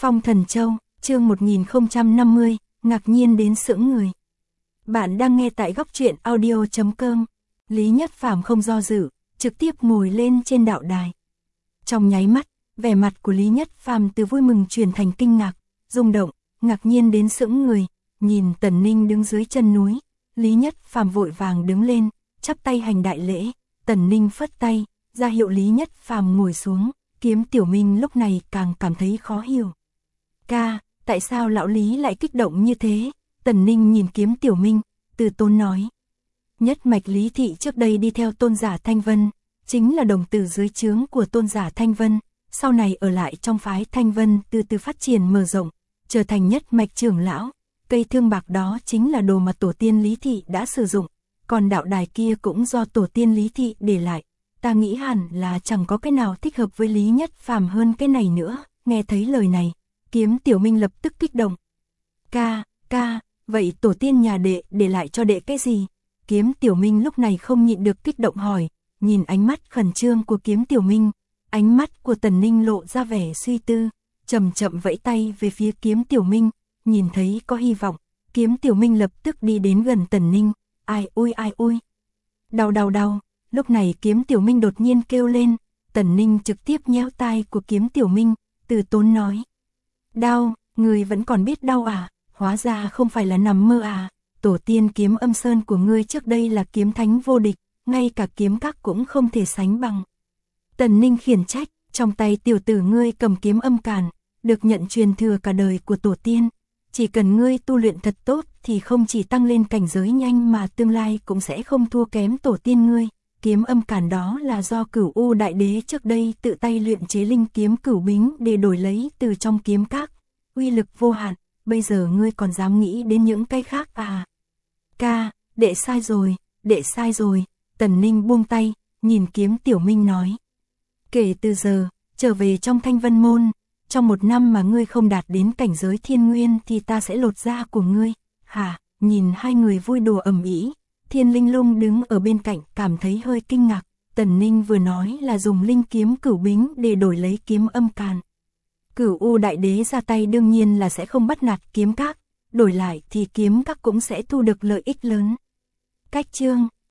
Phong Thần Châu, chương 1050, ngạc nhiên đến sững người. Bạn đang nghe tại góc truyện audio.com. Lý Nhất Phàm không do dự, trực tiếp ngồi lên trên đạo đài. Trong nháy mắt, vẻ mặt của Lý Nhất Phàm từ vui mừng chuyển thành kinh ngạc, rung động, ngạc nhiên đến sững người, nhìn Tần Ninh đứng dưới chân núi. Lý Nhất Phàm vội vàng đứng lên, chắp tay hành đại lễ. Tần Ninh phất tay, ra hiệu Lý Nhất Phàm ngồi xuống. Kiếm Tiểu Minh lúc này càng cảm thấy khó hiểu. Ca, tại sao lão Lý lại kích động như thế? Tần Ninh nhìn Kiếm Tiểu Minh, từ tốn nói. Nhất mạch Lý Thị trước đây đi theo tôn giả Thanh Vân, chính là đồng tử dưới trướng của tôn giả Thanh Vân, sau này ở lại trong phái Thanh Vân từ từ phát triển mở rộng, trở thành nhất mạch trưởng lão. Cây thương bạc đó chính là đồ mà tổ tiên Lý Thị đã sử dụng, còn đạo đài kia cũng do tổ tiên Lý Thị để lại. Ta nghĩ hẳn là chẳng có cái nào thích hợp với Lý Nhất Phàm hơn cái này nữa. Nghe thấy lời này, Kiếm Tiểu Minh lập tức kích động. Ca, vậy tổ tiên nhà đệ để lại cho đệ cái gì? Kiếm Tiểu Minh lúc này không nhịn được kích động hỏi, nhìn ánh mắt khẩn trương của Kiếm Tiểu Minh, ánh mắt của Tần Ninh lộ ra vẻ suy tư, chậm chậm vẫy tay về phía Kiếm Tiểu Minh, nhìn thấy có hy vọng, Kiếm Tiểu Minh lập tức đi đến gần Tần Ninh, ai ui, đau. Lúc này Kiếm Tiểu Minh đột nhiên kêu lên, Tần Ninh trực tiếp nhéo tai của Kiếm Tiểu Minh, từ tốn nói. Đau, người vẫn còn biết đau à, hóa ra không phải là nằm mơ à, tổ tiên Kiếm Âm Sơn của ngươi trước đây là kiếm thánh vô địch, ngay cả kiếm các cũng không thể sánh bằng. Tần Ninh khiển trách, trong tay tiểu tử ngươi cầm kiếm âm càn, được nhận truyền thừa cả đời của tổ tiên. Chỉ cần ngươi tu luyện thật tốt thì không chỉ tăng lên cảnh giới nhanh mà tương lai cũng sẽ không thua kém tổ tiên ngươi. Kiếm âm càn đó là do Cửu U Đại Đế trước đây tự tay luyện chế linh kiếm Cửu Bính để đổi lấy từ trong kiếm các, uy lực vô hạn, bây giờ ngươi còn dám nghĩ đến những cái khác à? Ca, đệ sai rồi, Tần Ninh buông tay, nhìn Kiếm Tiểu Minh nói. Kể từ giờ, trở về trong Thanh Vân Môn, trong 1 năm mà ngươi không đạt đến cảnh giới thiên nguyên thì ta sẽ lột da của ngươi. Hả? Nhìn hai người vui đùa ầm ĩ, Thiên Linh Lung đứng ở bên cạnh cảm thấy hơi kinh ngạc. Tần Ninh vừa nói là dùng linh kiếm Cửu Bính để đổi lấy kiếm âm càn. Cửu U Đại Đế ra tay đương nhiên là sẽ không bắt nạt kiếm các, đổi lại thì kiếm các cũng sẽ thu được lợi ích lớn. Cách chương